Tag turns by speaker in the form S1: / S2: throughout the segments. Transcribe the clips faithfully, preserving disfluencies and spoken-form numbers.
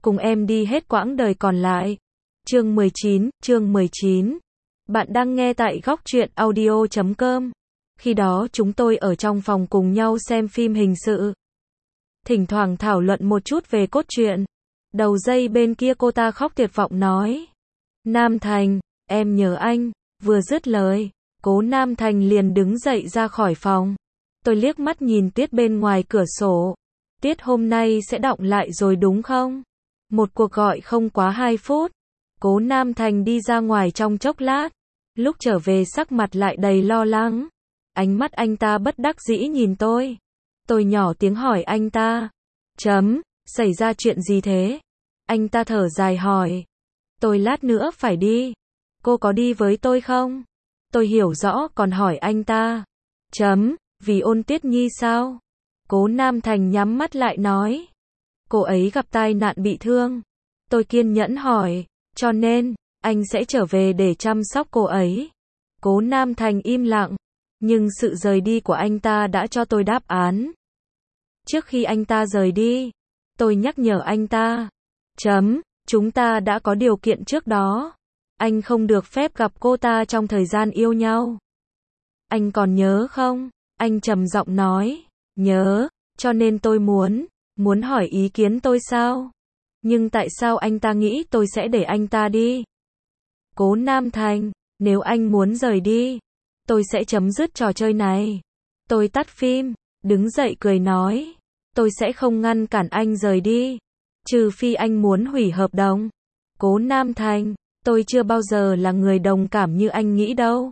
S1: cùng em đi hết quãng đời còn lại. Chương mười chín, chương mười chín. Bạn đang nghe tại góc truyện audio chấm com. Khi đó chúng tôi ở trong phòng cùng nhau xem phim hình sự. Thỉnh thoảng thảo luận một chút về cốt truyện. Đầu dây bên kia cô ta khóc tuyệt vọng nói. Nam Thành, em nhớ anh. Vừa dứt lời, Cố Nam Thành liền đứng dậy ra khỏi phòng. Tôi liếc mắt nhìn Tuyết bên ngoài cửa sổ. Tiết hôm nay sẽ đọng lại rồi đúng không? Một cuộc gọi không quá hai phút. Cố Nam Thành đi ra ngoài trong chốc lát. Lúc trở về sắc mặt lại đầy lo lắng. Ánh mắt anh ta bất đắc dĩ nhìn tôi. Tôi nhỏ tiếng hỏi anh ta. Chấm, xảy ra chuyện gì thế? Anh ta thở dài hỏi. Tôi lát nữa phải đi. Cô có đi với tôi không? Tôi hiểu rõ còn hỏi anh ta. Chấm, vì Ôn Tuyết Nhi sao? Cố Nam Thành nhắm mắt lại nói. Cô ấy gặp tai nạn bị thương. Tôi kiên nhẫn hỏi. Cho nên, anh sẽ trở về để chăm sóc cô ấy. Cố Nam Thành im lặng. Nhưng sự rời đi của anh ta đã cho tôi đáp án. Trước khi anh ta rời đi, tôi nhắc nhở anh ta. Chấm, chúng ta đã có điều kiện trước đó. Anh không được phép gặp cô ta trong thời gian yêu nhau. Anh còn nhớ không? Anh trầm giọng nói. Nhớ, cho nên tôi muốn, muốn hỏi ý kiến tôi sao? Nhưng tại sao anh ta nghĩ tôi sẽ để anh ta đi? Cố Nam Thành, nếu anh muốn rời đi, tôi sẽ chấm dứt trò chơi này. Tôi tắt phim, đứng dậy cười nói. Tôi sẽ không ngăn cản anh rời đi. Trừ phi anh muốn hủy hợp đồng. Cố Nam Thành, tôi chưa bao giờ là người đồng cảm như anh nghĩ đâu.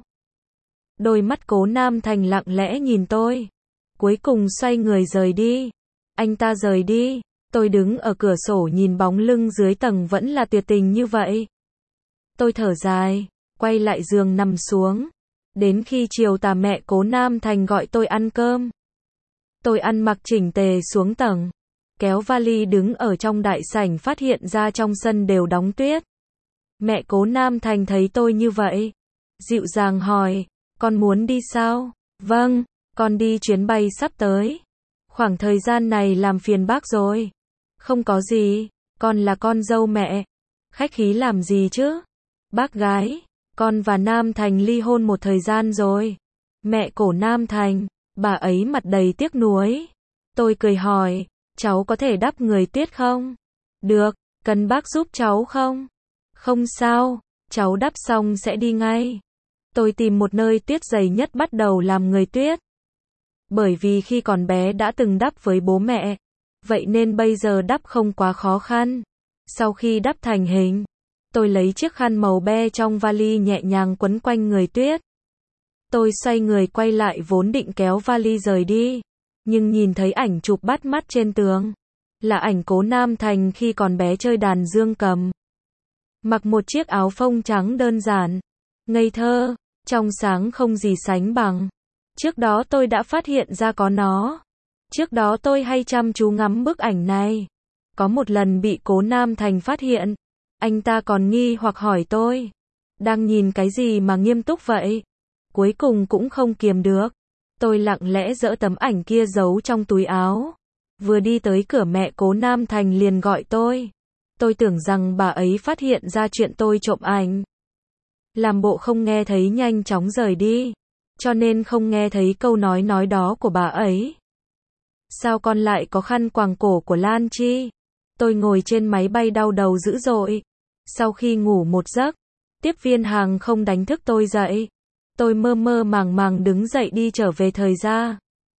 S1: Đôi mắt Cố Nam Thành lặng lẽ nhìn tôi. Cuối cùng xoay người rời đi. Anh ta rời đi. Tôi đứng ở cửa sổ nhìn bóng lưng dưới tầng vẫn là tuyệt tình như vậy. Tôi thở dài, quay lại giường nằm xuống. Đến khi chiều tà mẹ Cố Nam Thành gọi tôi ăn cơm. Tôi ăn mặc chỉnh tề xuống tầng. Kéo vali đứng ở trong đại sảnh phát hiện ra trong sân đều đóng tuyết. Mẹ Cố Nam Thành thấy tôi như vậy. Dịu dàng hỏi, con muốn đi sao? Vâng, con đi chuyến bay sắp tới. Khoảng thời gian này làm phiền bác rồi. Không có gì, con là con dâu mẹ. Khách khí làm gì chứ? Bác gái, con và Nam Thành ly hôn một thời gian rồi. Mẹ Cố Nam Thành, bà ấy mặt đầy tiếc nuối. Tôi cười hỏi, cháu có thể đắp người Tuyết không? Được, cần bác giúp cháu không? Không sao, cháu đắp xong sẽ đi ngay. Tôi tìm một nơi tuyết dày nhất bắt đầu làm người Tuyết. Bởi vì khi còn bé đã từng đắp với bố mẹ, vậy nên bây giờ đắp không quá khó khăn. Sau khi đắp thành hình, tôi lấy chiếc khăn màu be trong vali nhẹ nhàng quấn quanh người Tuyết. Tôi xoay người quay lại vốn định kéo vali rời đi, nhưng nhìn thấy ảnh chụp bắt mắt trên tường. Là ảnh Cố Nam Thành khi còn bé chơi đàn dương cầm. Mặc một chiếc áo phông trắng đơn giản, ngây thơ, trong sáng không gì sánh bằng. Trước đó tôi đã phát hiện ra có nó. Trước đó tôi hay chăm chú ngắm bức ảnh này. Có một lần bị Cố Nam Thành phát hiện. Anh ta còn nghi hoặc hỏi tôi. Đang nhìn cái gì mà nghiêm túc vậy? Cuối cùng cũng không kiềm được. Tôi lặng lẽ giở tấm ảnh kia giấu trong túi áo. Vừa đi tới cửa mẹ Cố Nam Thành liền gọi tôi. Tôi tưởng rằng bà ấy phát hiện ra chuyện tôi trộm ảnh. Làm bộ không nghe thấy nhanh chóng rời đi. Cho nên không nghe thấy câu nói nói đó của bà ấy. Sao con lại có khăn quàng cổ của Lan Chi? Tôi ngồi trên máy bay đau đầu dữ dội. Sau khi ngủ một giấc, tiếp viên hàng không đánh thức tôi dậy. Tôi mơ mơ màng màng đứng dậy đi trở về thời gia.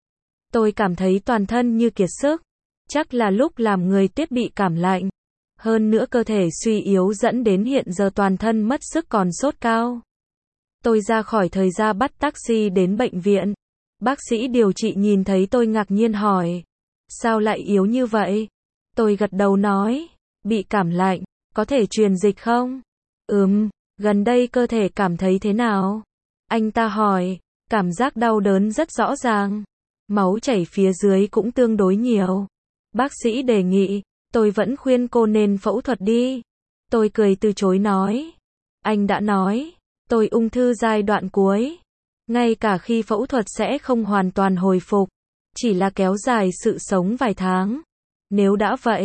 S1: Tôi cảm thấy toàn thân như kiệt sức. Chắc là lúc làm người Tuyết bị cảm lạnh. Hơn nữa cơ thể suy yếu dẫn đến hiện giờ toàn thân mất sức còn sốt cao. Tôi ra khỏi thời gia bắt taxi đến bệnh viện. Bác sĩ điều trị nhìn thấy tôi ngạc nhiên hỏi. Sao lại yếu như vậy? Tôi gật đầu nói. Bị cảm lạnh, có thể truyền dịch không? Ừm, gần đây cơ thể cảm thấy thế nào? Anh ta hỏi. Cảm giác đau đớn rất rõ ràng. Máu chảy phía dưới cũng tương đối nhiều. Bác sĩ đề nghị. Tôi vẫn khuyên cô nên phẫu thuật đi. Tôi cười từ chối nói. Anh đã nói. Tôi ung thư giai đoạn cuối. Ngay cả khi phẫu thuật sẽ không hoàn toàn hồi phục. Chỉ là kéo dài sự sống vài tháng. Nếu đã vậy,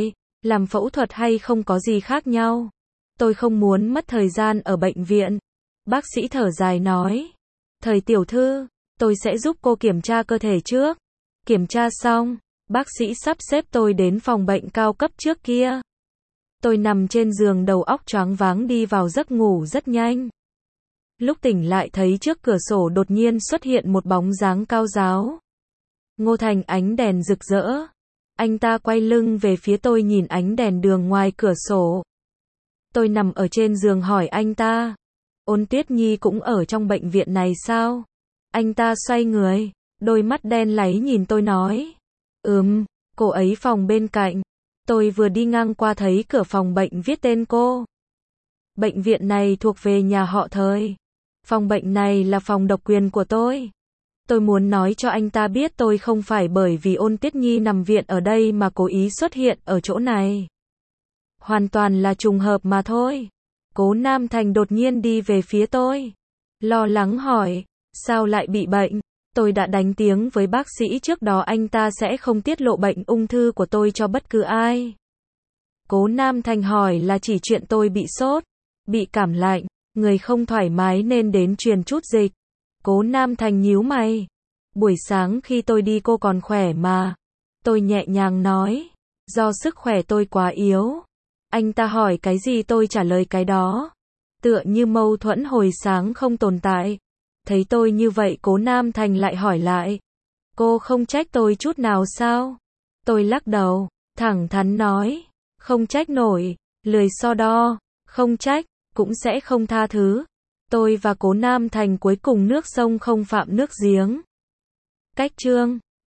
S1: Làm phẫu thuật hay không có gì khác nhau. Tôi không muốn mất thời gian ở bệnh viện. Bác sĩ thở dài nói. Thời tiểu thư, tôi sẽ giúp cô kiểm tra cơ thể trước. Kiểm tra xong, bác sĩ sắp xếp tôi đến phòng bệnh cao cấp trước kia. Tôi nằm trên giường đầu óc choáng váng đi vào giấc ngủ rất nhanh. Lúc tỉnh lại thấy trước cửa sổ đột nhiên xuất hiện một bóng dáng cao ráo. Ngô Thành, ánh đèn rực rỡ. Anh ta quay lưng về phía tôi nhìn ánh đèn đường ngoài cửa sổ. Tôi nằm ở trên giường hỏi anh ta. Ôn Tuyết Nhi cũng ở trong bệnh viện này sao? Anh ta xoay người, đôi mắt đen láy nhìn tôi nói. Ừm, cô ấy phòng bên cạnh. Tôi vừa đi ngang qua thấy cửa phòng bệnh viết tên cô. Bệnh viện này thuộc về nhà họ Thời. Phòng bệnh này là phòng độc quyền của tôi. Tôi muốn nói cho anh ta biết tôi không phải bởi vì Ôn Tuyết Nhi nằm viện ở đây mà cố ý xuất hiện ở chỗ này. Hoàn toàn là trùng hợp mà thôi. Cố Nam Thành đột nhiên đi về phía tôi. Lo lắng hỏi, sao lại bị bệnh? Tôi đã đánh tiếng với bác sĩ trước đó anh ta sẽ không tiết lộ bệnh ung thư của tôi cho bất cứ ai. Cố Nam Thành hỏi là chỉ chuyện tôi bị sốt, bị cảm lạnh, người không thoải mái nên đến truyền chút dịch. Cố Nam Thành nhíu mày. Buổi sáng khi tôi đi cô còn khỏe mà. Tôi nhẹ nhàng nói, do sức khỏe tôi quá yếu. Anh ta hỏi cái gì tôi trả lời cái đó. Tựa như mâu thuẫn hồi sáng không tồn tại. Thấy tôi như vậy Cố Nam Thành lại hỏi lại. Cô không trách tôi chút nào sao? Tôi lắc đầu, thẳng thắn nói. Không trách nổi, lười so đo, không trách, cũng sẽ không tha thứ. Tôi và Cố Nam Thành cuối cùng nước sông không phạm nước giếng. Cách chương